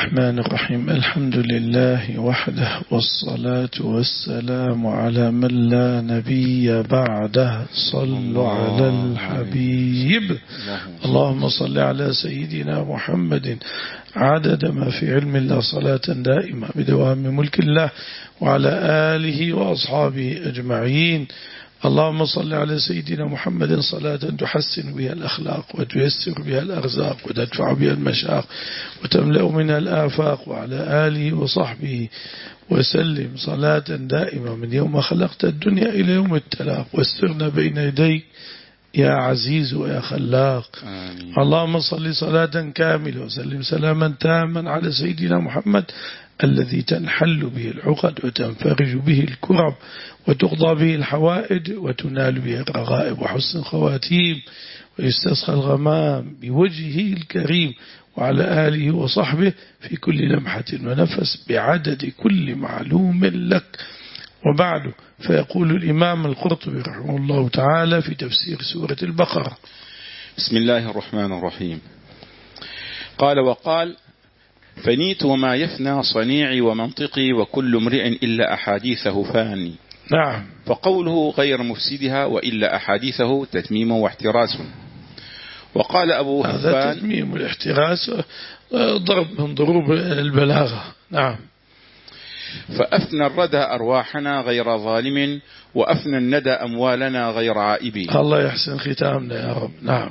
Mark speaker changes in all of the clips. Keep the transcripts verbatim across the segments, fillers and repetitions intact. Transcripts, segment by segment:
Speaker 1: الرحمن الرحيم. الحمد لله وحده، والصلاة والسلام على من لا نبي بعده. صلوا على الحبيب. اللهم صل على سيدنا محمد عدد ما في علم الله صلاة دائمة بدوام ملك الله، وعلى آله وأصحابه أجمعين. اللهم صل على سيدنا محمد صلاة تحسن بها الأخلاق وتيسر بها الأرزاق وتدفع بها المشاق وتملأ منها الآفاق، وعلى آله وصحبه وسلم صلاة دائمة من يوم خلقت الدنيا إلى يوم التلاق، واسترنا بين يديك يا عزيز ويا خلاق. آمين. اللهم صل صلاة كاملة وسلم سلاما تاما على سيدنا محمد الذي تنحل به العقد وتنفرج به الكرب وتقضى به الحوائج وتنال به الرغائب وحسن الخواتيم ويستسقى الغمام بوجهه الكريم، وعلى آله وصحبه في كل لمحة ونفس بعدد كل معلوم لك. وبعد، فيقول الإمام القرطبي رحمه الله تعالى في تفسير سورة البقرة:
Speaker 2: بسم الله الرحمن الرحيم. قال: وقال: فنيت وما يفنى صنيعي ومنطقي وكل امرئ إلا أحاديثه فاني.
Speaker 1: نعم.
Speaker 2: فقوله غير مفسدها وإلا أحاديثه تتميم واحتراس. وقال أبو
Speaker 1: هذا
Speaker 2: هفان:
Speaker 1: تتميم والاحتراس ضرب من ضروب البلاغة. نعم.
Speaker 2: فأفنى الردى أرواحنا غير ظالم، وأفنى الندى أموالنا غير عائب.
Speaker 1: الله يحسن ختامنا يا رب. نعم.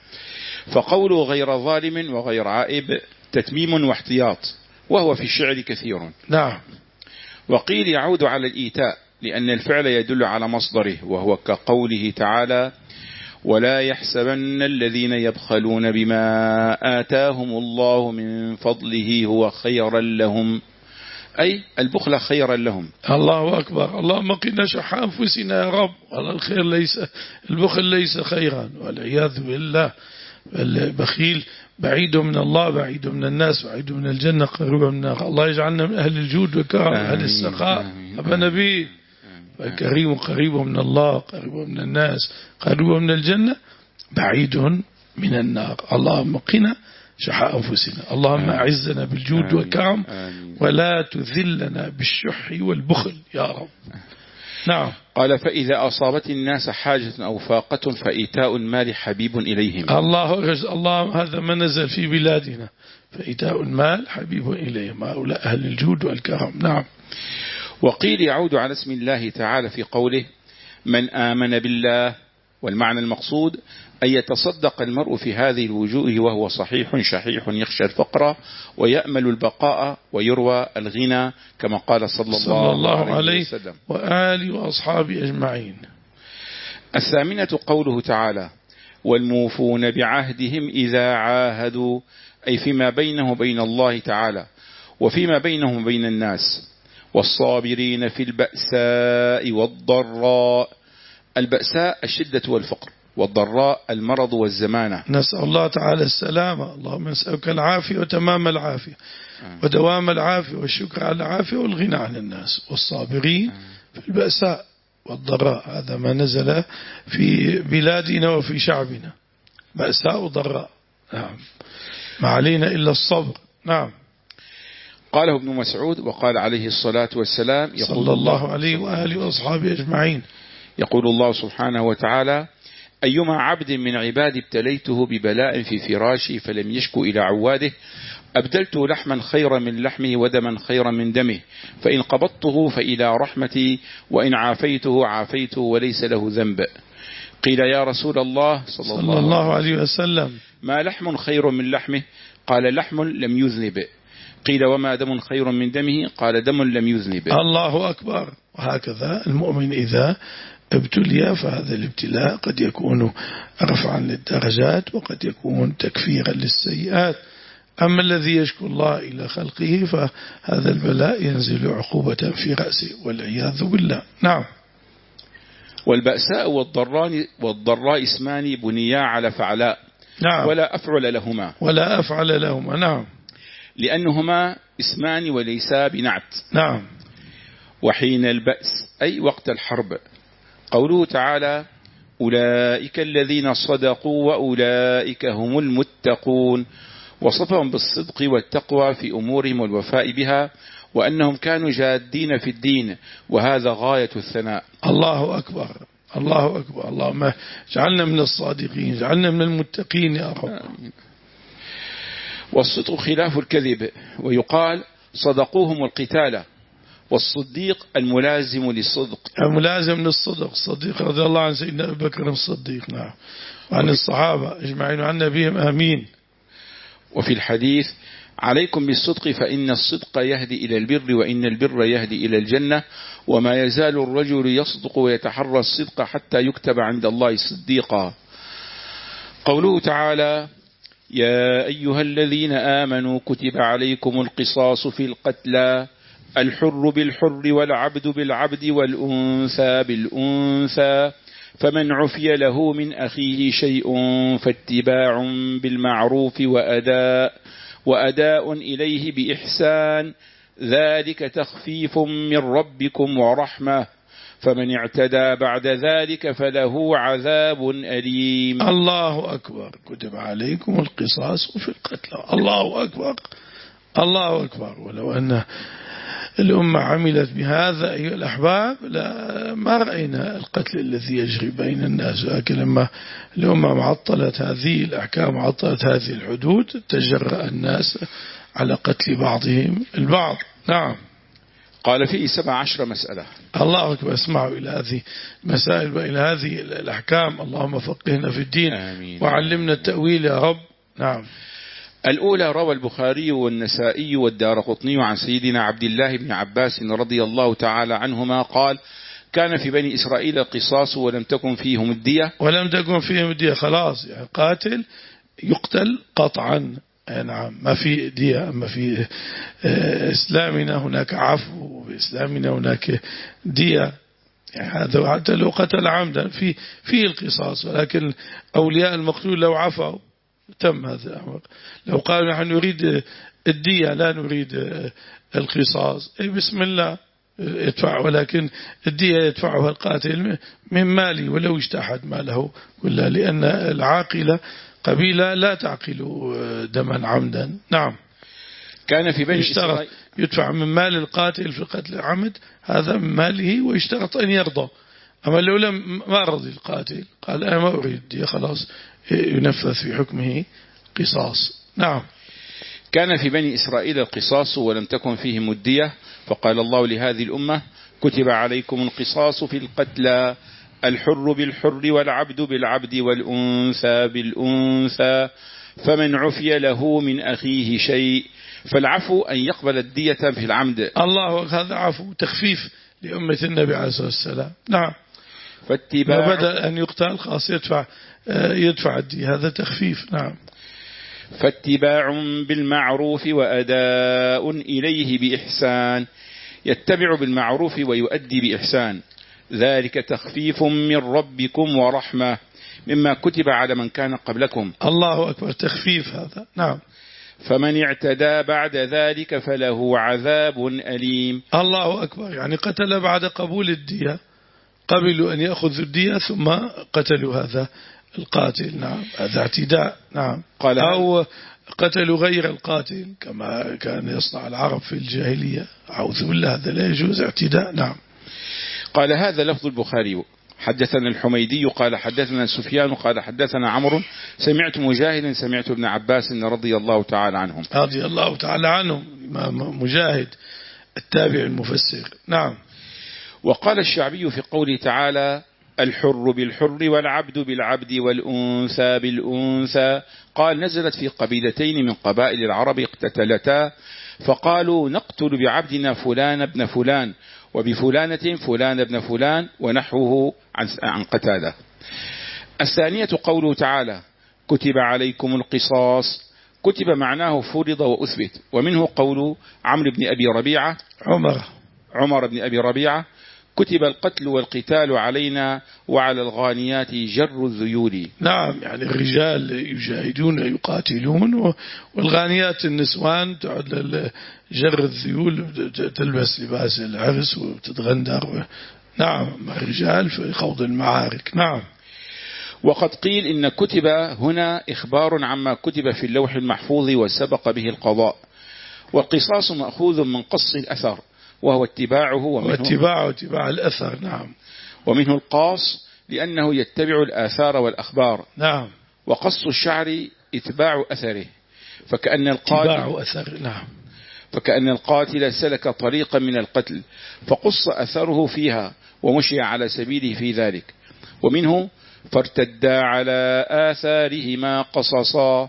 Speaker 2: فقوله غير ظالم وغير عائب تتميم واحتياط، وهو في الشعر كثير.
Speaker 1: نعم.
Speaker 2: وقيل يعود على الإيتاء لأن الفعل يدل على مصدره، وهو كقوله تعالى: ولا يحسبن الذين يبخلون بما آتاهم الله من فضله هو خيرا لهم، أي البخل خيرا لهم.
Speaker 1: الله أكبر. اللهم قنا شح أنفسنا يا رب. والله الخير ليس البخل ليس خيرا، والعياذ بالله. البخيل بعيد من الله، بعيد من الناس، بعيد من الجنة، قريب من النار. الله يجعلنا من أهل الجود والكرم، أهل السخاء. أبا نبي الكريم قريب من الله، قريب من الناس، قريب من الجنة، بعيد من النار. اللهم قنا شح أنفسنا. اللهم أعزنا بالجود والكرم، ولا تذلنا بالشح والبخل يا رب. نعم.
Speaker 2: قال: فإذا أصابت الناس حاجة أو فاقة فإيتاء المال حبيب إليهم.
Speaker 1: الله الله هذا ما نزل في بلادنا، فإيتاء المال حبيب إليهم، هؤلاء أهل الجود والكرم. نعم.
Speaker 2: وقيل يعود على اسم الله تعالى في قوله: من آمن بالله. والمعنى المقصود أن يتصدق المرء في هذه الوجوه وهو صحيح شحيح يخشى الفقر ويأمل البقاء ويروى الغنى، كما قال صلى الله, صلى الله عليه وسلم
Speaker 1: وآله وأصحابه أجمعين.
Speaker 2: الثامنة قوله تعالى: والموفون بعهدهم إذا عاهدوا، أي فيما بينه وبين الله تعالى وفيما بينهم وبين الناس. والصابرين في البأساء والضراء. البأساء الشدة والفقر، والضراء المرض والزمانة.
Speaker 1: نسأل الله تعالى السلامة. اللهم نسألك العافية وتمام العافية ودوام العافية والشكر على العافية والغنى عن الناس. والصابرين في البأساء والضراء، هذا ما نزل في بلادنا وفي شعبنا، بأساء وضراء. نعم. ما علينا إلا الصبر. نعم.
Speaker 2: قاله ابن مسعود. وقال عليه الصلاة والسلام:
Speaker 1: صلى الله عليه وآله وأصحابه أجمعين.
Speaker 2: يقول الله سبحانه وتعالى: أيما عبد من عبادي ابتليته ببلاء في فراشي فلم يشكو إلى عواده أبدلته لحما خيرا من لحمه ودما خيرا من دمه، فإن قبضته فإلى رحمتي وإن عافيته عافيته وليس له ذنب. قيل: يا رسول الله صلى,
Speaker 1: صلى الله, الله عليه وسلم،
Speaker 2: ما لحم خير من لحمه؟ قال: لحم لم يذنب. قيل: وما دم خير من دمه؟ قال: دم لم يذنب.
Speaker 1: الله أكبر. وهكذا المؤمن إذا ابتلي فهذا الابتلاء قد يكون رفعا للدرجات وقد يكون تكفيرا للسيئات. أما الذي يشكو الله إلى خلقه فهذا البلاء ينزل عقوبة في رأسه والعياذ بالله. نعم.
Speaker 2: والبأساء والضراء, والضراء اسمان بنيا على فعلاء.
Speaker 1: نعم.
Speaker 2: ولا أفعل لهما
Speaker 1: ولا أفعل لهما. نعم.
Speaker 2: لأنهما اسمان وليسا بنعت.
Speaker 1: نعم.
Speaker 2: وحين البأس أي وقت الحرب. قوله تعالى: أولئك الذين صدقوا وأولئك هم المتقون. وصفهم بالصدق والتقوى في أمورهم والوفاء بها، وأنهم كانوا جادين في الدين، وهذا غاية الثناء.
Speaker 1: الله أكبر، الله أكبر، اللهم اجعلنا من الصادقين، اجعلنا من المتقين يا رب.
Speaker 2: والصدق خلاف الكذب، ويقال صدقوهم القتال، والصديق الملازم للصدق.
Speaker 1: الملازم للصدق، الصديق رضي الله عن سيدنا أبي بكر الصديق، نعم، وعن الصحابة اجمعين وعن نبيهم آمين.
Speaker 2: وفي الحديث عليكم بالصدق فإن الصدق يهدي إلى البر، وإن البر يهدي إلى الجنة، وما يزال الرجل يصدق ويتحرى الصدق حتى يكتب عند الله صديقا. قوله تعالى: يا أيها الذين آمنوا كتب عليكم القصاص في القتلى، الحر بالحر والعبد بالعبد والأنثى بالأنثى، فمن عفي له من أخيه شيء فاتباع بالمعروف وأداء وأداء إليه بإحسان، ذلك تخفيف من ربكم ورحمة، فمن اعتدى بعد ذلك فله عذاب أليم.
Speaker 1: الله أكبر. كتب عليكم القصاص في القتلى، الله أكبر، الله أكبر. ولو أن الأمة عملت بهذا أيها الأحباب لا ما رأينا القتل الذي يجري بين الناس، لكن لما الأمة معطلت هذه الأحكام، معطلت هذه الحدود، تجرأ الناس على قتل بعضهم البعض. نعم.
Speaker 2: قال فيه سبع عشر مسألة.
Speaker 1: الله أكبر. اسمعوا إلى هذه المسائل وإلى هذه الأحكام. اللهم فقهنا في الدين. آمين. وعلمنا التأويل يا رب. نعم.
Speaker 2: الأولى: روى البخاري والنسائي والدارقطني عن سيدنا عبد الله بن عباس رضي الله تعالى عنهما قال: كان في بني إسرائيل قصاص ولم تكن فيهم الدية.
Speaker 1: ولم تكن فيهم الدية، خلاص يعني قاتل يقتل قطعا. نعم، ما في دية. أما في إسلامنا هناك عفو، وفي إسلامنا هناك دية. يعني هذا حتى لو قتل عمدا في فيه القصاص، ولكن أولياء المقتول لو عفوا تم هذا الأمر. لو قالوا نحن نريد الدية لا نريد القصاص، أي بسم الله يدفع، ولكن الدية يدفعها القاتل من مالي ولو اجتحد ماله كله، لأن العاقلة قبيلة لا تعقل دما عمدا. نعم.
Speaker 2: كان في بني إسرائيل
Speaker 1: يدفع من مال القاتل في قتل العمد، هذا من ماله، ويشترط أن يرضى. أما لو لم ما رضي القاتل قال أنا ما أريد دية، خلاص ينفذ في حكمه قصاص. نعم.
Speaker 2: كان في بني إسرائيل القصاص ولم تكن فيهم الدية، فقال الله لهذه الأمة: كتب عليكم القصاص في القتلى، الحر بالحر والعبد بالعبد والأنثى بالأنثى، فمن عفي له من أخيه شيء. فالعفو أن يقبل الدية في العمد.
Speaker 1: الله، هذا عفو تخفيف لأمة النبي عليه الصلاة والسلام. نعم.
Speaker 2: فاتباع
Speaker 1: بدل أن يقتل خاص يدفع يدفع الدية، هذا تخفيف. نعم.
Speaker 2: فاتباع بالمعروف وأداء إليه بإحسان، يتبع بالمعروف ويؤدي بإحسان، ذلك تخفيف من ربكم ورحمة مما كتب على من كان قبلكم.
Speaker 1: الله أكبر، تخفيف هذا. نعم.
Speaker 2: فمن اعتدى بعد ذلك فله عذاب أليم.
Speaker 1: الله أكبر، يعني قتل بعد قبول الدية، قبلوا أن يأخذوا الدية ثم قتلوا هذا القاتل. نعم، هذا اعتداء. نعم.
Speaker 2: قال
Speaker 1: أو قتلوا غير القاتل كما كان يصنع العرب في الجاهلية، أعوذ بالله، هذا لا يجوز، اعتداء. نعم.
Speaker 2: قال هذا لفظ البخاري. حدثنا الحميدي قال حدثنا سفيان قال حدثنا عمرو سمعت مجاهد سمعت ابن عباس رضي الله تعالى عنهم.
Speaker 1: رضي الله تعالى عنهم، مجاهد التابع المفسر. نعم.
Speaker 2: وقال الشعبي في قوله تعالى: الحر بالحر والعبد بالعبد والأنثى بالأنثى، قال نزلت في قبيلتين من قبائل العرب اقتتلتا، فقالوا نقتل بعبدنا فلان ابن فلان، وبفلانة فلان ابن فلان، ونحوه عن قتادة. الثانية قوله تعالى: كتب عليكم القصاص، كتب معناه فرض وأثبت، ومنه قول عمرو بن أبي ربيعة
Speaker 1: عمر
Speaker 2: عمر بن أبي ربيعة: كتب القتل والقتال علينا وعلى الغانيات جر الذيول.
Speaker 1: نعم، يعني الرجال يجاهدون يقاتلون، والغانيات النسوان تعد جر الذيول، تلبس لباس العرس وتتغندر. نعم، الرجال في خوض المعارك. نعم.
Speaker 2: وقد قيل إن كتب هنا إخبار عما كتب في اللوح المحفوظ وسبق به القضاء، والقصاص مأخوذ من قص الأثر وهو اتباعه ومنه
Speaker 1: واتباعه اتباع الأثر. نعم.
Speaker 2: ومنه القاص لأنه يتبع الآثار والأخبار.
Speaker 1: نعم.
Speaker 2: وقص الشعر اتباع أثره، فكأن القاتل
Speaker 1: اتباع أثر. نعم.
Speaker 2: فكأن القاتل سلك طريقا من القتل فقص أثره فيها ومشي على سبيله في ذلك. ومنه فارتدا على آثارهما قصصا.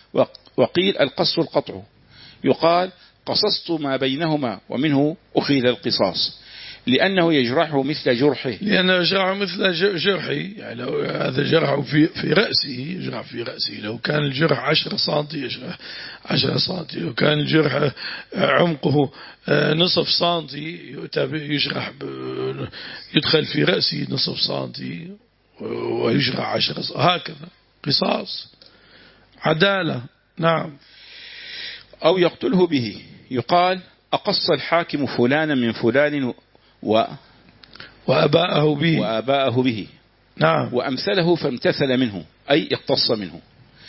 Speaker 2: وقيل القص القطع، يقال قصصت ما بينهما، ومنه أخيل القصاص لأنه يجرحه مثل جرحه
Speaker 1: لأنه يجرحه مثل جرحي، يعني لو هذا جرحه في في رأسه يجرح في رأسه، لو كان الجرح عشرة سنتي يجرح عشرة سنتي، لو كان الجرح عمقه نصف سنتي يجرح يدخل في رأسه نصف سنتي ويجرح عشرة سنتي، هكذا قصاص عدالة. نعم.
Speaker 2: أو يقتله به، يقال أقص الحاكم فلانا من فلان و
Speaker 1: وأباءه به
Speaker 2: وأباءه به.
Speaker 1: نعم.
Speaker 2: وأمثله فامتثل منه، أي اقتص منه.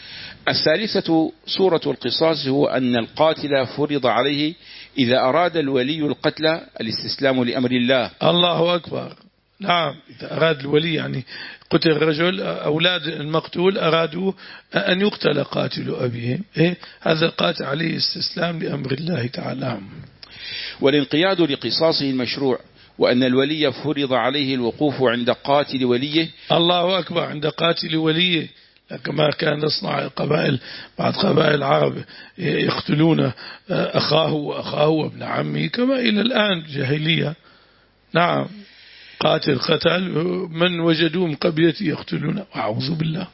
Speaker 2: الثالثة سورة القصاص هو أن القاتل فرض عليه إذا أراد الولي القتل الاستسلام لأمر الله.
Speaker 1: الله أكبر. نعم. إذا أراد الولي، يعني قتل الرجل، أولاد المقتول أرادوا أن يقتل قاتل أبيهم، إيه؟ هذا القاتل عليه استسلام لأمر الله تعالى.
Speaker 2: والانقياد لقصاصه المشروع، وأن الولي فرض عليه الوقوف عند قاتل وليه.
Speaker 1: الله أكبر. عند قاتل وليه، كما كان يصنع قبائل بعض قبائل العرب يقتلون أخاه وأخاه وابن عمه كما إلى الآن جاهلية. نعم. قاتل قتل من وجدوه من قبيلته يقتلون، أعوذ بالله.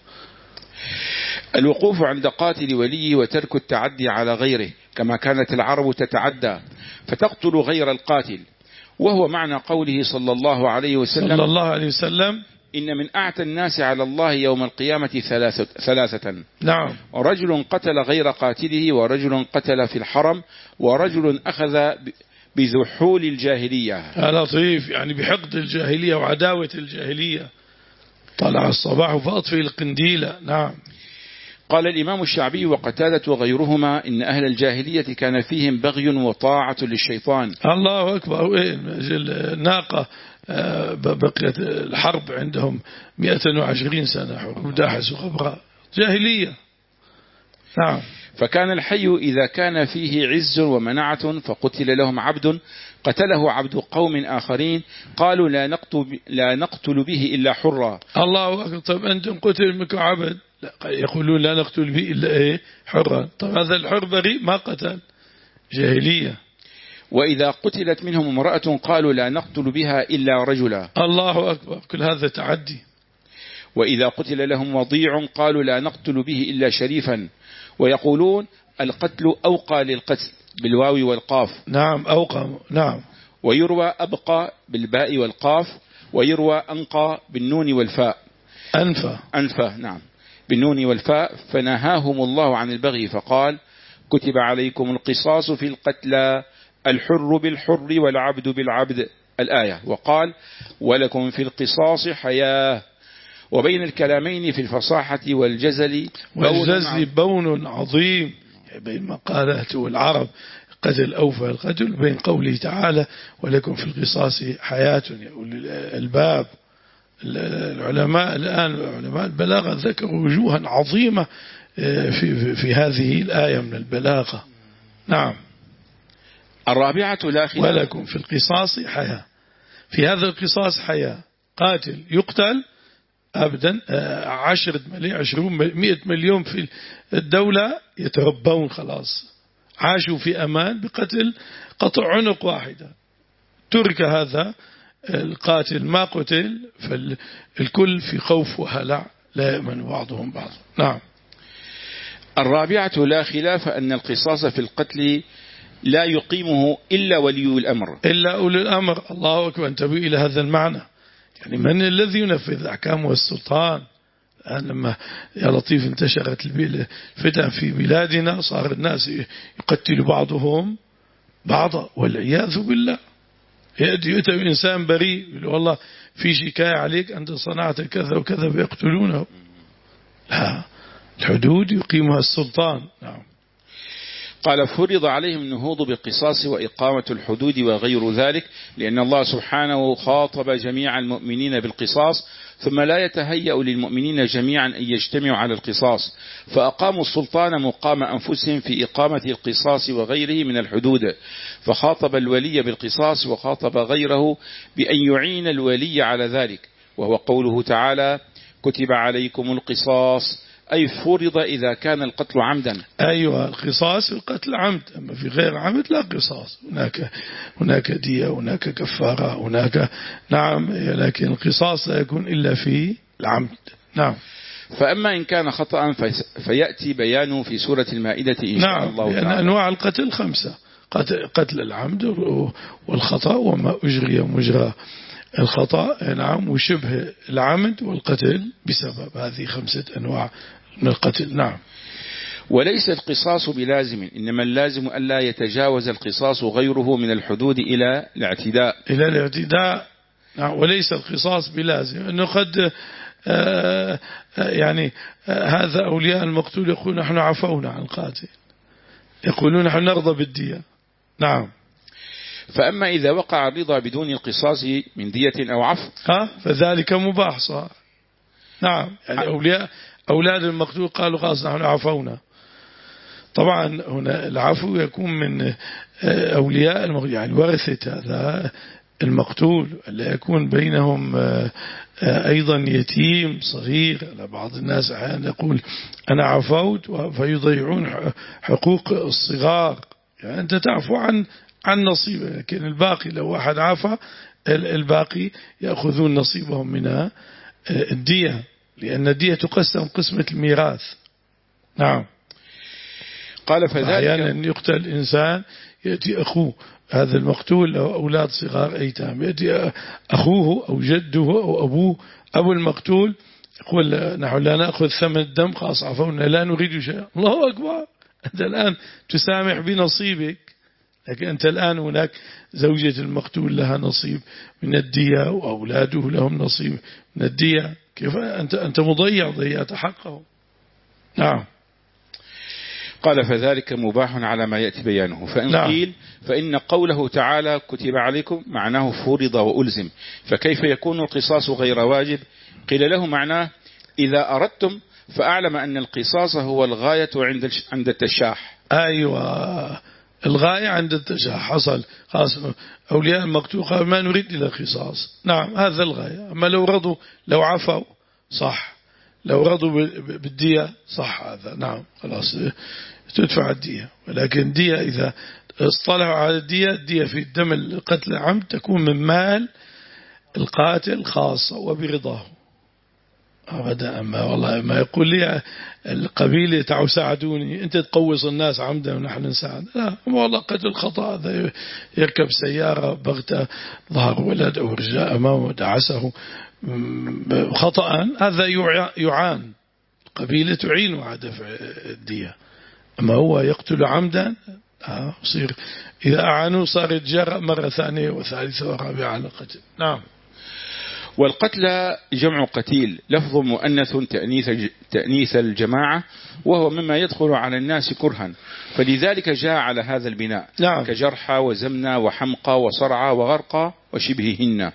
Speaker 2: الوقوف عند قاتل وليه وترك التعدي على غيره، كما كانت العرب تتعدى فتقتل غير القاتل، وهو معنى قوله صلى الله عليه وسلم
Speaker 1: صلى الله عليه وسلم
Speaker 2: إن من أعتى الناس على الله يوم القيامة ثلاثة, ثلاثة
Speaker 1: نعم.
Speaker 2: رجل قتل غير قاتله، ورجل قتل في الحرم، ورجل أخذ بذحول الجاهلية.
Speaker 1: يا لطيف، يعني بحقد الجاهلية وعداوة الجاهلية. طلع الصباح فأطفئ القنديل. نعم.
Speaker 2: قال الإمام الشعبي وقتادة وغيرهما إن أهل الجاهلية كان فيهم بغي وطاعة للشيطان.
Speaker 1: الله أكبر. ناقة بقيت الحرب عندهم مئة وعشرين سنة، حروب داحس وغبراء، جاهلية. نعم.
Speaker 2: فكان الحي إذا كان فيه عز ومنعة فقتل لهم عبد قتله عبد قوم آخرين قالوا لا نقتل, لا نقتل به إلا حرا.
Speaker 1: الله أكبر. طب أنتم قتل منكم عبد، يقولون لا نقتل به إلا إيه؟ حرا. طب هذا الحر بريء ما قتل، جاهلية.
Speaker 2: وإذا قتلت منهم امرأة قالوا لا نقتل بها إلا رجلا.
Speaker 1: الله أكبر. كل هذا تعدي.
Speaker 2: وإذا قتل لهم وضيع قالوا لا نقتل به إلا شريفا. ويقولون القتل أوقى للقتل بالواو والقاف.
Speaker 1: نعم. أوقى. نعم.
Speaker 2: ويروى أبقى بالباء والقاف، ويروى أنقى بالنون والفاء.
Speaker 1: أنفى.
Speaker 2: أنفى. نعم. بالنون والفاء. فنهاهم الله عن البغي فقال كتب عليكم القصاص في القتلى الحر بالحر والعبد بالعبد الآية. وقال ولكم في القصاص حياة. وبين الكلامين في الفصاحة والجزل
Speaker 1: والجزل بون عظيم، بين مقالات العرب قتل أوفى القتل، بين قوله تعالى ولكم في القصاص حياة يا أولي الألباب. العلماء الآن علماء البلاغة ذكروا وجوها عظيمة في في هذه الآية من البلاغة. نعم.
Speaker 2: الرابعة لا خلاف.
Speaker 1: ولكم في القصاص حياة. في هذا القصاص حياة. قاتل يقتل أبدا، عشرة مليون عشرون مئة مليون في الدولة يتربون خلاص، عاشوا في أمان بقتل قطع عنق واحدة. ترك هذا القاتل ما قتل، فالكل في خوف وهلع لا يأمن بعضهم بعض. نعم.
Speaker 2: الرابعة لا خلاف أن القصاص في القتل لا يقيمه إلا ولي الأمر.
Speaker 1: إلا أولي الأمر. الله أكبر. انتبهوا إلى هذا المعنى. يعني من الذي ينفذ الأحكام؟ والسلطان. لما يا لطيف انتشرت الفتن في بلادنا صار الناس يقتل بعضهم بعضا والعياذ بالله. يأتي إنسان بريء يقول والله في شكاية عليك أنت صنعت كذا وكذا فيقتلونه. لا، الحدود يقيمها السلطان. نعم.
Speaker 2: قال فرض عليهم النهوض بالقصاص وإقامة الحدود وغير ذلك، لأن الله سبحانه خاطب جميع المؤمنين بالقصاص، ثم لا يتهيأ للمؤمنين جميعا أن يجتمعوا على القصاص، فأقاموا السلطان مقام أنفسهم في إقامة القصاص وغيره من الحدود، فخاطب الولي بالقصاص وخاطب غيره بأن يعين الولي على ذلك، وهو قوله تعالى كتب عليكم القصاص، أي فرض إذا كان القتل عمدا.
Speaker 1: أيوة، القصاص في القتل عمد، أما في غير عمد لا قصاص. هناك هناك دية، هناك كفارة، هناك نعم، لكن القصاص لا يكون إلا في العمد. نعم.
Speaker 2: فأما إن كان خطأ فيأتي بيانه في سورة المائدة إن شاء
Speaker 1: نعم،
Speaker 2: الله
Speaker 1: لأن
Speaker 2: تعالى.
Speaker 1: أنواع القتل خمسة: قتل العمد والخطأ وما أجري مجرى الخطأ، نعم، وشبه العمد والقتل بسبب. هذه خمسة أنواع من القتل. نعم.
Speaker 2: وليس القصاص بلازم، إنما اللازم ألا يتجاوز القصاص غيره من الحدود إلى الاعتداء.
Speaker 1: إلى الاعتداء. نعم. وليس القصاص بلازم، أنه قد آه يعني آه هذا أولياء المقتول يقول نحن عفونا عن القاتل، يقولون نحن نرضى بالدية. نعم.
Speaker 2: فأما إذا وقع الرضا بدون القصاص من دية أو عفو
Speaker 1: ها فذلك مباح صار. نعم. يعني أولياء أولاد المقتول قالوا خلاص نحن عفونا. طبعا هنا العفو يكون من أولياء المقتول، يعني ورثة هذا المقتول، لا يكون بينهم أيضا يتيم صغير. بعض الناس أحيانا يقول أنا عفوت فيضيعون حقوق الصغار، يعني أنت تعفو عن عن نصيبه، لكن الباقي لو واحد عفا الباقي يأخذون نصيبهم من الدية، لأن الدية تقسم قسمة الميراث. نعم.
Speaker 2: قال فذلك
Speaker 1: أحيانا يقتل الإنسان، يأتي أخوه هذا المقتول أو أولاد صغار أيتام، يأتي أخوه أو جده أو أبوه أبو المقتول يقول نحن لا نأخذ ثمن الدم، خلاص عفونا لا نريد شيء. الله أكبر، أنت الآن تسامح بنصيبك، لكن أنت الآن هناك زوجة المقتول لها نصيب من الدية وأولاده لهم نصيب من الدية، كيف أنت أنت مضيع، ضيعت حقه. نعم.
Speaker 2: قال فذلك مباح على ما يأتي بيانه. فإن
Speaker 1: نعم.
Speaker 2: قيل فإن قوله تعالى كتب عليكم معناه فرض وألزم، فكيف يكون القصاص غير واجب؟ قيل له معناه إذا أردتم فأعلم أن القصاص هو الغاية عند عند التشاح.
Speaker 1: أيوة، الغاية عند التشاح حصل، خلاص أولياء المقتول قالوا ما نريد إلى قصاص. نعم، هذا الغاية. أما لو رضوا لو عفوا صح، لو رضوا بالدية صح، هذا نعم خلاص تدفع الدية. ولكن دية إذا اصطلحوا على الدية، الدية في الدم القتل العمد تكون من مال القاتل خاصة وبرضاه أبدا. أما والله ما يقول لي القبيلة تعالوا ساعدوني، أنت تقوص الناس عمدا ونحن نساعد، لا والله قتل خطأ. هذا يركب سيارة بغتة ظهر ولد أو رجاء أمامه دعسه خطأ، هذا يعان، القبيلة تعين على دفع الدية. أما هو يقتل عمدا يصير إذا أعانوا صار يتجرأ مرة ثانية وثالثة ورابعة على القتل. نعم.
Speaker 2: والقتل جمع قتيل، لفظ مؤنث تأنيث تأنيث الجماعة، وهو مما يدخل على الناس كرها، فلذلك جاء على هذا البناء.
Speaker 1: نعم.
Speaker 2: كجرحى وزمنى وحمقى وصرعى وغرقى وشبههن.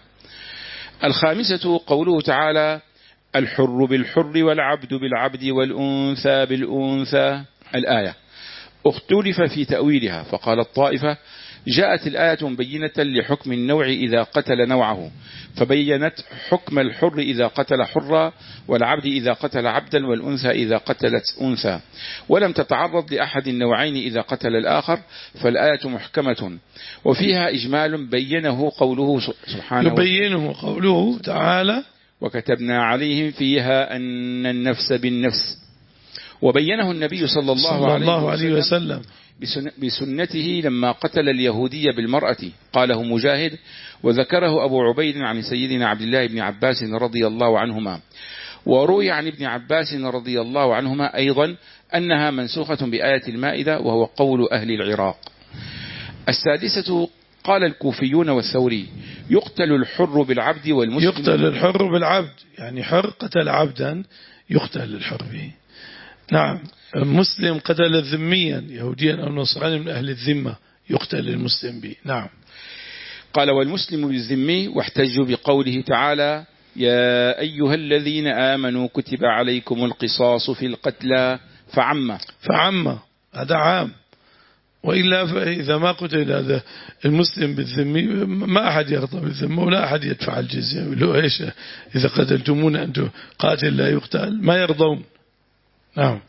Speaker 2: الخامسة قوله تعالى الحر بالحر والعبد بالعبد والأنثى بالأنثى، الآية اختلف في تأويلها، فقال الطائفة جاءت الآية مبينة لحكم النوع إذا قتل نوعه، فبينت حكم الحر إذا قتل حرا، والعبد إذا قتل عبدا، والأنثى إذا قتلت أنثى، ولم تتعرض لأحد النوعين إذا قتل الآخر، فالآية محكمة وفيها إجمال بينه قوله سبحانه
Speaker 1: يبينه قوله تعالى
Speaker 2: وكتبنا عليهم فيها أن النفس بالنفس، وبينه النبي صلى الله,
Speaker 1: صلى الله عليه وسلم
Speaker 2: بسنته لما قتل اليهودية بالمرأة، قاله مجاهد، وذكره أبو عبيد عن سيدنا عبد الله بن عباس رضي الله عنهما. وروي عن ابن عباس رضي الله عنهما أيضا أنها منسوخة بآية المائدة، وهو قول أهل العراق. السادسة قال الكوفيون والثوري يقتل الحر بالعبد والمسلم.
Speaker 1: يقتل الحر بالعبد، يعني حر قتل عبدا يقتل الحر به. نعم. مسلم قتل ذميا يهوديا أو نصرانيا من أهل الذمة يقتل المسلم به. نعم.
Speaker 2: قال والمسلم بالذمي، واحتجوا بقوله تعالى يا أيها الذين آمنوا كتب عليكم القصاص في القتلى فعم
Speaker 1: فعم هذا عام، وإلا فإذا ما قتل هذا المسلم بالذمي ما أحد يرضى بالذمة ولا أحد يدفع الجزية. يقولوا إيش إذا قتلتمون أنتم قاتل لا يقتل، ما يرضون. نعم.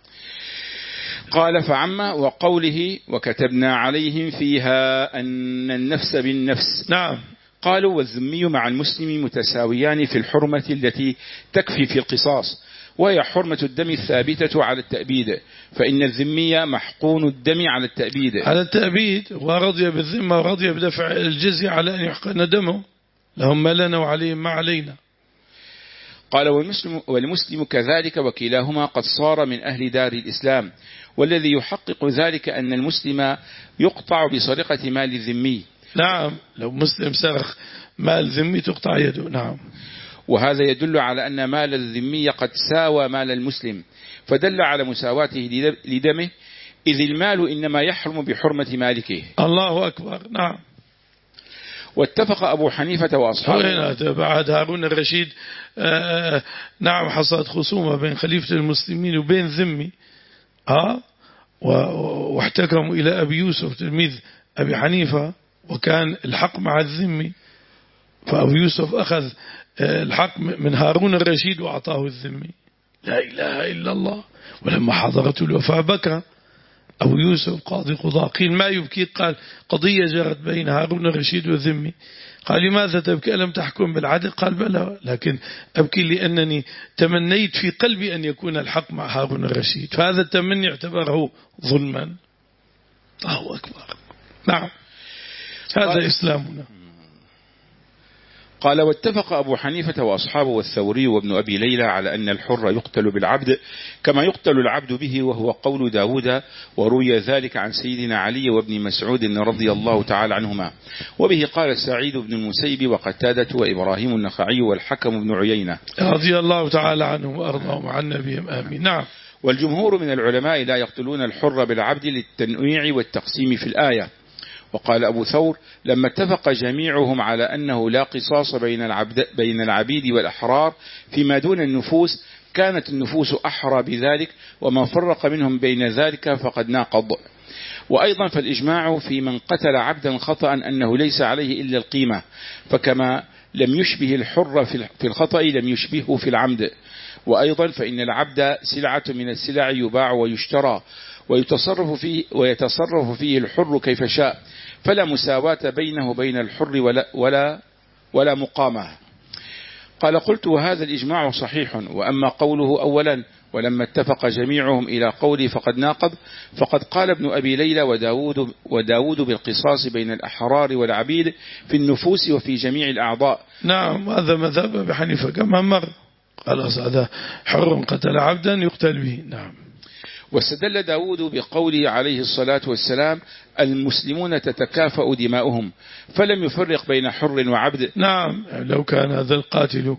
Speaker 2: قال فعم، وقوله وكتبنا عليهم فيها أن النفس بالنفس.
Speaker 1: نعم.
Speaker 2: قالوا والذمي مع المسلم متساويان في الحرمة التي تكفي في القصاص، وهي حرمة الدم الثابتة على التأبيد، فإن الذمي محقون الدم على التأبيد
Speaker 1: على التأبيد ورضي بالذمة ورضي بدفع الجزية على أن يحقن دمه، لهم ما لنا وعليهم ما علينا.
Speaker 2: قال والمسلم, والمسلم كذلك، وكلاهما قد صار من أهل دار الإسلام، والذي يحقق ذلك أن المسلم يقطع بسرقة مال الذمي.
Speaker 1: نعم، لو مسلم سرق مال ذمي تقطع يده. نعم.
Speaker 2: وهذا يدل على أن مال الذمي قد ساوى مال المسلم، فدل على مساواته لدمه، إذ المال إنما يحرم بحرمة مالكه.
Speaker 1: الله أكبر. نعم.
Speaker 2: واتفق أبو حنيفة وأصحابه
Speaker 1: بعد هارون الرشيد آه نعم حصلت خصومة بين خليفة المسلمين وبين ذمي آه واحتكموا إلى أبي يوسف تلميذ أبي حنيفة، وكان الحق مع الذمي، فأبو يوسف أخذ الحق من هارون الرشيد وأعطاه الذمي. لا إله إلا الله. ولما حضرت الوفاة بكى أبو يوسف قاضي قضاء. قيل ما يبكي؟ قال قضية جرت بين هارون الرشيد والذمي. قال لماذا تبكي؟ ألم تحكم بالعدل؟ قال بلى، لكن أبكي لأنني تمنيت في قلبي أن يكون الحق مع هارون الرشيد، فهذا التمني اعتبره ظلما. الله أكبر. نعم. هذا إسلامنا.
Speaker 2: قال واتفق أبو حنيفة وأصحابه والثوري وابن أبي ليلى على أن الحر يقتل بالعبد كما يقتل العبد به، وهو قول داود، وروي ذلك عن سيدنا علي وابن مسعود رضي الله تعالى عنهما، وبه قال سعيد بن المسيب وقتادة وإبراهيم النخعي والحكم بن عيينة
Speaker 1: رضي الله تعالى عنهم وأرضاهم عن نبيهم آمين. نعم.
Speaker 2: والجمهور من العلماء لا يقتلون الحر بالعبد للتنويع والتقسيم في الآية. وقال أبو ثور لما اتفق جميعهم على أنه لا قصاص بين العبد بين العبيد والأحرار فيما دون النفوس، كانت النفوس أحرى بذلك، ومن فرق منهم بين ذلك فقد ناقض. وأيضا فالإجماع في من قتل عبدا خطأ أنه ليس عليه إلا القيمة، فكما لم يشبه الحر في الخطأ لم يشبهه في العمد. وأيضا فإن العبد سلعة من السلع يباع ويشترى، ويتصرف فيه, ويتصرف فيه الحر كيف شاء، فلا مساواة بينه وبين الحر ولا, ولا, ولا مقامة. قال قلت وهذا الإجماع صحيح. وأما قوله أولا ولما اتفق جميعهم إلى قوله فقد ناقض، فقد قال ابن أبي ليلى وداود, وداود بالقصاص بين الأحرار والعبيد في النفوس وفي جميع الأعضاء.
Speaker 1: نعم، هذا مذهب أبي حنيفة كما مر، قال هذا حر قتل عبدا يقتل به. نعم.
Speaker 2: واستدل داود بقوله عليه الصلاة والسلام المسلمون تتكافأ دماؤهم، فلم يفرق بين حر وعبد.
Speaker 1: نعم، لو كان هذا القاتل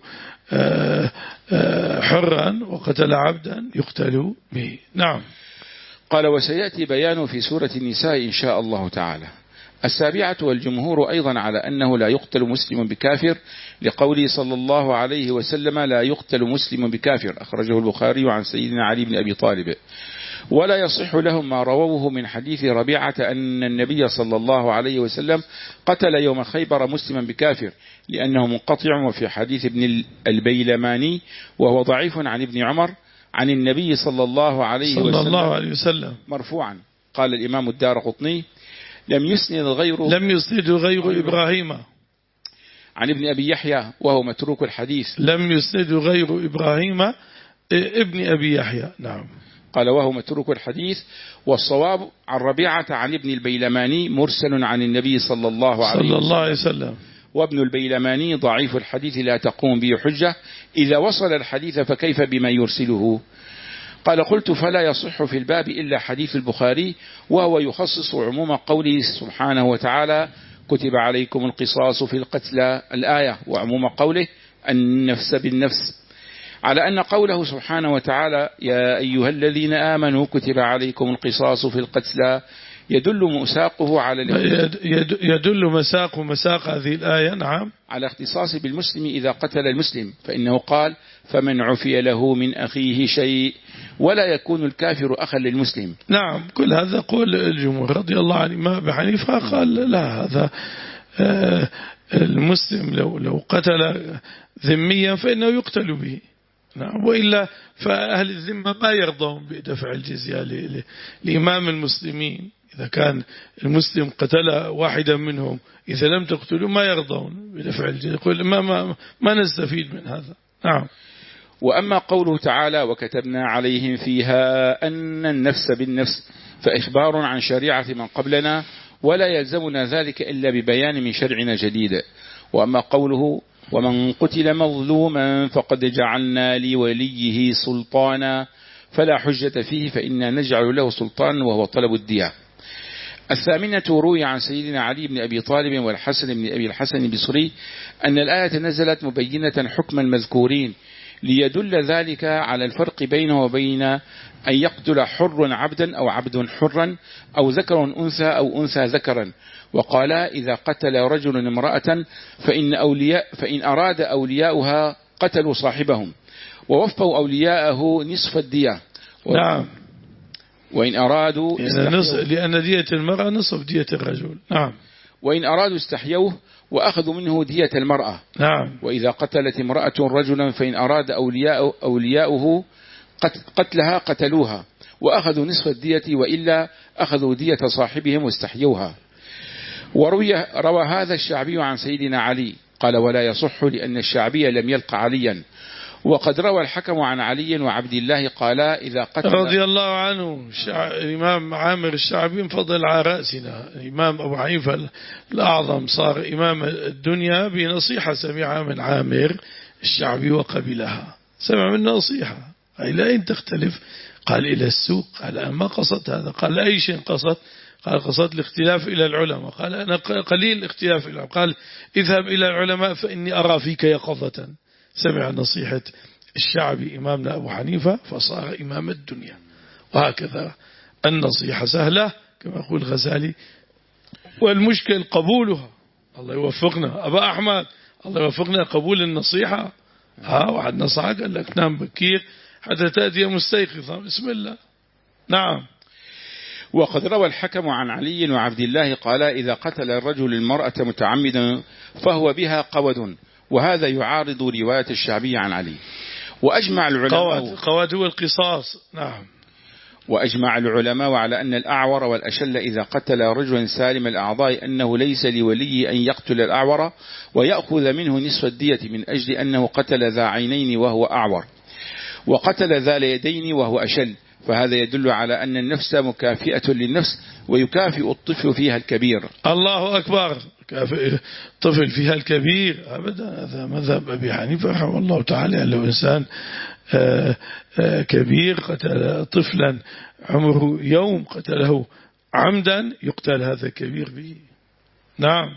Speaker 1: حرا وقتل عبدا يقتل به. نعم.
Speaker 2: قال وسيأتي بيان في سورة النساء إن شاء الله تعالى. السابعة والجمهور أيضا على أنه لا يقتل مسلم بكافر، لقوله صلى الله عليه وسلم لا يقتل مسلم بكافر، أخرجه البخاري عن سيدنا علي بن أبي طالب. ولا يصح لهم ما رووه من حديث ربيعة أن النبي صلى الله عليه وسلم قتل يوم خيبر مسلما بكافر، لأنه منقطع، وفي حديث ابن البيلماني وهو ضعيف عن ابن عمر عن النبي صلى الله عليه
Speaker 1: صلى
Speaker 2: وسلم,
Speaker 1: الله عليه وسلم
Speaker 2: مرفوعا. قال الإمام الدارقطني لم يسند غير
Speaker 1: لم يسند غير إبراهيم
Speaker 2: عن ابن أبي يحيى وهو متروك الحديث.
Speaker 1: لم يسند غير إبراهيم ابن أبي يحيى. نعم.
Speaker 2: قال وهو متروك الحديث، والصواب عن ربيعة عن ابن البيلماني مرسل عن النبي صلى الله عليه
Speaker 1: صلى الله عليه وسلم.
Speaker 2: وابن البيلماني ضعيف الحديث لا تقوم به حجة، إذا وصل الحديث فكيف بما يرسله. قال قلت فلا يصح في الباب إلا حديث البخاري، وهو يخصص عموم قوله سبحانه وتعالى كتب عليكم القصاص في القتلى الآية، وعموم قوله النفس بالنفس، على أن قوله سبحانه وتعالى يا أيها الذين آمنوا كتب عليكم القصاص في القتلى يدل مساقه على
Speaker 1: يدل مساق مساق هذه الآية نعم
Speaker 2: على اختصاص بالمسلم إذا قتل المسلم، فإنه قال فمن عفي له من أخيه شيء ولا يكون الكافر أخا للمسلم.
Speaker 1: نعم كل هذا قول الجمهور رضي الله عنه. ما أبي حنيفة قال لا، هذا المسلم لو لو قتل ذميا فإنه يقتل به، نعم، وإلا فأهل الذمة ما يرضون بدفع الجزية لإمام المسلمين. إذا كان المسلم قتل واحدا منهم إذا لم تقتلوا ما يرضون بدفع الجزية، يقول ما, ما, ما نستفيد من هذا. نعم.
Speaker 2: وأما قوله تعالى وكتبنا عليهم فيها أن النفس بالنفس فإخبار عن شريعة من قبلنا ولا يلزمنا ذلك إلا ببيان من شرعنا جديد. وأما قوله ومن قتل مظلوما فقد جعلنا لوليه سلطانا فلا حجة فيه فإنا نجعل له سلطانا وهو طلب الدية. الثامنة روي عن سيدنا علي بن أبي طالب والحسن بن أبي الحسن البصري أن الآية نزلت مبينة حكم المذكورين ليدل ذلك على الفرق بينه وبين أن يقتل حر عبدا أو عبد حرا أو ذكر أنثى أو أنثى ذكرا. وقال إذا قتل رجل امرأة فإن, أولياء فإن أراد أولياؤها قتلوا صاحبهم ووفوا أولياءه نصف الدية.
Speaker 1: نعم.
Speaker 2: وإن أرادوا
Speaker 1: لأن دية المرأة نصف دية الرجل. نعم.
Speaker 2: وإن أرادوا استحيوه وأخذوا منه دية المرأة.
Speaker 1: نعم.
Speaker 2: وإذا قتلت امرأة رجلا فإن أراد أولياء أولياؤه قتلها قتلوها وأخذوا نصف الدية وإلا أخذوا دية صاحبهم واستحيوها. وروي روى هذا الشعبي عن سيدنا علي قال ولا يصح لأن الشعبي لم يلق عليا. وقد روى الحكم عن علي وعبد الله قال إذا قتل
Speaker 1: رضي الله عنه الإمام عامر الشعبي من فضل على رأسنا. الإمام أبو حنيفة الأعظم صار إمام الدنيا بنصيحة سمعها من عامر الشعبي وقبلها، سمع من نصيحة إلى أين تختلف؟ قال إلى السوق. قال ما قصدت هذا؟ قال أي شيء قصد؟ قال قصدت الاختلاف إلى العلماء. قال أنا قليل الاختلاف إلى العلماء. قال اذهب إلى العلماء فإني أرى فيك يقظة. سمع نصيحة الشعبي إمامنا أبو حنيفة فصار إمام الدنيا. وهكذا النصيحة سهلة كما يقول الغزالي، والمشكل قبولها. الله يوفقنا أبا أحمد، الله يوفقنا قبول النصيحة. ها واحد نصحك قال لك نام بكير حتى تأتي مستيقظا، بسم الله. نعم.
Speaker 2: وقد روى الحكم عن علي وعبد الله قال إذا قتل الرجل المرأة متعمدا فهو بها قود، وهذا يعارض رواية الشعبي عن علي. وأجمع العلماء
Speaker 1: قود هو القصاص. نعم.
Speaker 2: وأجمع العلماء على أن الأعور والأشل إذا قتل رجلا سالم الأعضاء أنه ليس لولي أن يقتل الأعور ويأخذ منه نصف الدية من أجل أنه قتل ذا عينين وهو أعور وقتل ذا اليدين وهو أشل، فهذا يدل على أن النفس مكافئة للنفس ويكافئ الطفل فيها الكبير.
Speaker 1: الله أكبر. كافئ الطفل فيها الكبير أبدا. هذا مذهب أبي حنيفة رحمه الله تعالى. لو إنسان آآ آآ كبير قتل طفلا عمره يوم قتله عمدا يقتل هذا الكبير به. نعم.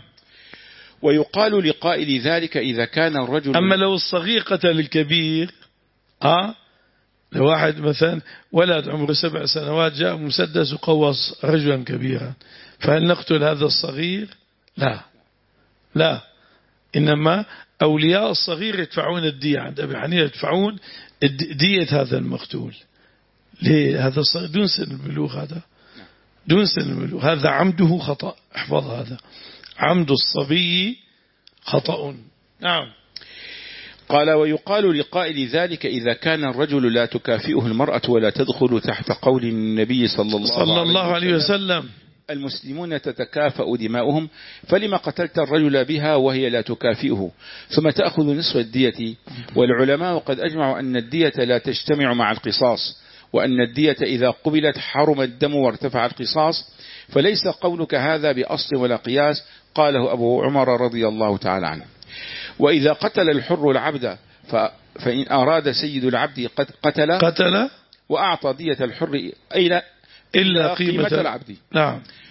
Speaker 2: ويقال لقائل ذلك إذا كان الرجل
Speaker 1: أما لو الصغير قتل الكبير آه لو واحد مثلا ولد عمره سبع سنوات جاء مسدس وقوص رجلا كبيرا، فهل نقتل هذا الصغير؟ لا لا، إنما أولياء الصغير يدفعون الدية. عند أبي حنيفة يدفعون دية هذا المقتول. ليه؟ هذا الصغير دون سن البلوغ، هذا دون سن البلوغ، هذا عمده خطأ. احفظ هذا، عمد الصبي خطأ. نعم.
Speaker 2: قال ويقال لقائل ذلك إذا كان الرجل لا تكافئه المرأة ولا تدخل تحت قول النبي صلى الله,
Speaker 1: صلى الله عليه وسلم
Speaker 2: المسلمون تتكافأ دماؤهم فلما قتلت الرجل بها وهي لا تكافئه ثم تأخذ نصف الدية. والعلماء قد أجمعوا أن الدية لا تجتمع مع القصاص، وأن الدية إذا قبلت حرم الدم وارتفع القصاص، فليس قولك هذا بأصل ولا قياس. قاله أبو عمر رضي الله تعالى عنه. وإذا قتل الحر العبد فإن أراد سيد العبد قد قتل
Speaker 1: قتل
Speaker 2: وأعطى دية الحر إلا,
Speaker 1: إلا قيمة,
Speaker 2: قيمة العبد.
Speaker 1: نعم.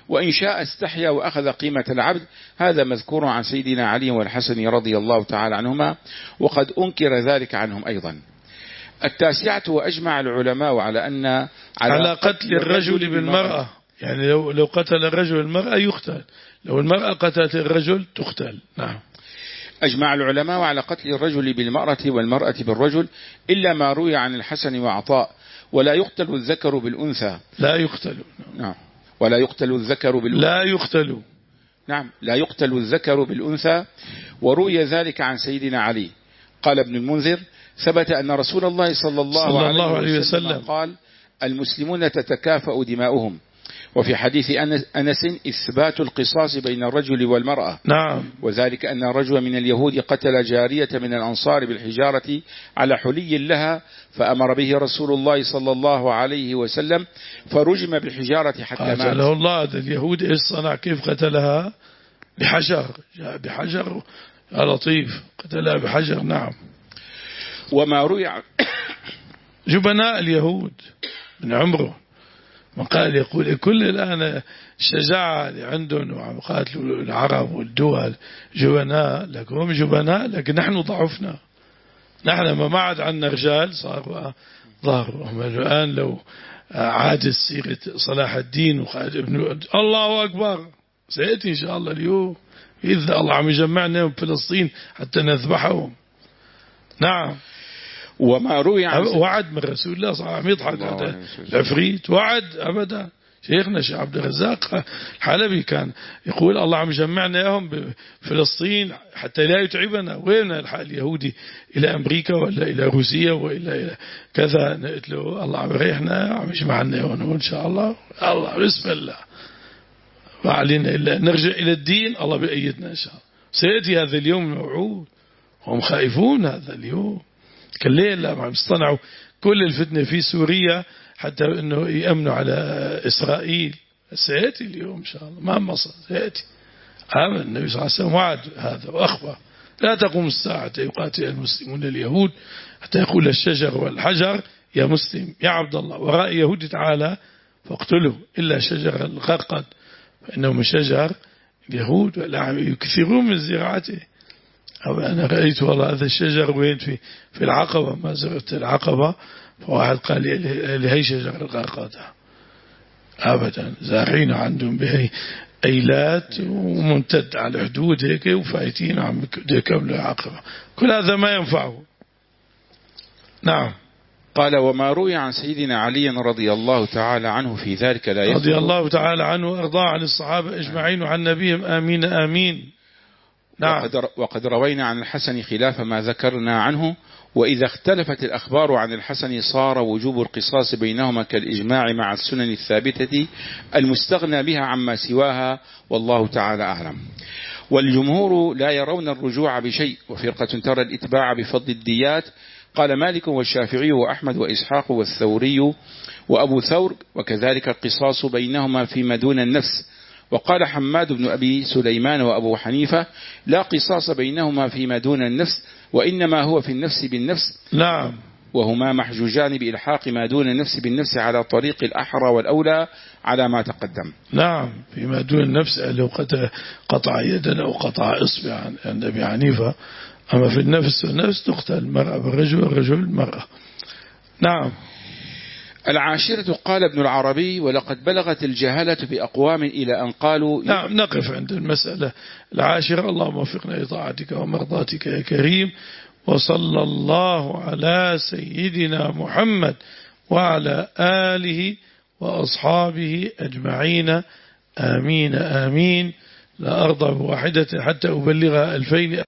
Speaker 2: وإن شاء استحيا وأخذ قيمة العبد. هذا مذكور عن سيدنا علي والحسن رضي الله تعالى عنهما، وقد أنكر ذلك عنهم أيضا. التاسعة: وأجمع العلماء على أن على,
Speaker 1: على قتل الرجل بالمرأة، يعني لو لو قتل الرجل المرأة يقتل، لو المرأة قتلت الرجل تقتل. نعم.
Speaker 2: أجمع العلماء على قتل الرجل بالمرأة والمرأة بالرجل إلا ما روي عن الحسن وعطاء، ولا يقتل الذكر بالأنثى.
Speaker 1: لا يقتل.
Speaker 2: نعم. ولا يقتل الذكر بالأنثى.
Speaker 1: لا يقتل.
Speaker 2: نعم. لا يقتل الذكر بالأنثى. وروي ذلك عن سيدنا علي. قال ابن المنذر: ثبت أن رسول الله صلى الله, صلى الله عليه وسلم, وسلم قال: المسلمون تتكافأ دماؤهم. وفي حديث أنس: إثبات القصاص بين الرجل والمرأة.
Speaker 1: نعم.
Speaker 2: وذلك أن الرجل من اليهود قتل جارية من الأنصار بالحجارة على حلي لها، فأمر به رسول الله صلى الله عليه وسلم فرجم بالحجارة حتى مات.
Speaker 1: قاتله الله. اليهود إيش صنع؟ كيف قتلها؟ بحجر. جاء بحجر يا لطيف، قتلها بحجر. نعم.
Speaker 2: وما روي
Speaker 1: جبناء اليهود من عمره، من قال يقول كل الآن الشجاعة اللي عندهم وعم قاتلوا العرب والدول جبناء، لكن هم جبناء لكن نحن ضعفنا. نحن ما عاد عندنا رجال صاروا ظهروا. هم الآن لو عاد سيرة صلاح الدين وقال ابن الله أكبر سيأتي إن شاء الله اليوم إذا الله عم يجمعنا من فلسطين حتى نذبحهم. نعم.
Speaker 2: وما روي عن
Speaker 1: وعد من رسول الله صلى الله عليه وسلم يضحك العفريت، وعد أبدا. شيخنا الشيخ عبد الرزاق الحلبي كان يقول الله عم يجمعنا إياهم بفلسطين حتى لا يتعبنا. وين اليهودي إلى أمريكا ولا إلى روسيا وإلا إلى كذا، نقول له الله عم يريحنا عم يجمعنا إياهم إن شاء الله. الله بسم الله ما علينا إلا نرجع إلى الدين، الله بأيدنا إن شاء الله. سيأتي هذا اليوم الموعود، هم خائفون هذا اليوم. كالليل لا عم يصطنعوا كل الفتنة في سوريا حتى أنه يأمنوا على إسرائيل. سيأتي اليوم إن شاء الله، ما مصر سيأتي. آمن النبي صلى الله عليه وسلم وعد هذا وأخبر: لا تقوم الساعة يقاتل المسلمون اليهود حتى يقول الشجر والحجر يا مسلم يا عبد الله وراء يهود تعالى فاقتله إلا شجر الغرقد فإنه من شجر اليهود يكثرون من زراعته. أو أنا رأيت والله هذا الشجر وين في في العقبة، ما زرت العقبة، فواحد قال لي هي شجر الغرقد. أبدا زارعين عندهم بهي أيلات وممتد على الحدود هيك وفايتين عم يكملوا العقبة. كل هذا ما ينفعه. نعم.
Speaker 2: قال: وما روي عن سيدنا علي رضي الله تعالى عنه في ذلك لا يخلو.
Speaker 1: رضي الله تعالى عنه وأرضاه عن الصحابة أجمعين وعن نبيهم آمين آمين.
Speaker 2: نعم. وقد, وقد روينا عن الحسن خلاف ما ذكرنا عنه. وإذا اختلفت الأخبار عن الحسن صار وجوب القصاص بينهما كالإجماع مع السنن الثابتة المستغنى بها عما سواها، والله تعالى أعلم. والجمهور لا يرون الرجوع بشيء، وفرقة ترى الإتباع بفضل الديات. قال مالك والشافعي وأحمد وإسحاق والثوري وأبو ثور، وكذلك القصاص بينهما فيما دون النفس. وقال حماد بن أبي سليمان وأبو حنيفة: لا قصاص بينهما فيما دون النفس، وإنما هو في النفس بالنفس.
Speaker 1: نعم.
Speaker 2: وهما محجوجان بإلحاق ما دون النفس بالنفس على طريق الأحرى والأولى على ما تقدم.
Speaker 1: نعم. فيما دون النفس لو قطع يدا أو قطع إصبع عند أبي حنيفة، أما في النفس والنفس تقتل المرأة بالرجل والرجل المرأة. نعم.
Speaker 2: العاشرة قال ابن العربي: ولقد بلغت الجهالة بأقوام إلى أن قالوا.
Speaker 1: نعم. نقف عند المسألة العاشرة. اللهم وفقنا لطاعتك ومرضاتك يا كريم. وصلى الله على سيدنا محمد وعلى آله وأصحابه أجمعين آمين آمين. لا أرضى بواحدة حتى أبلغ ألفين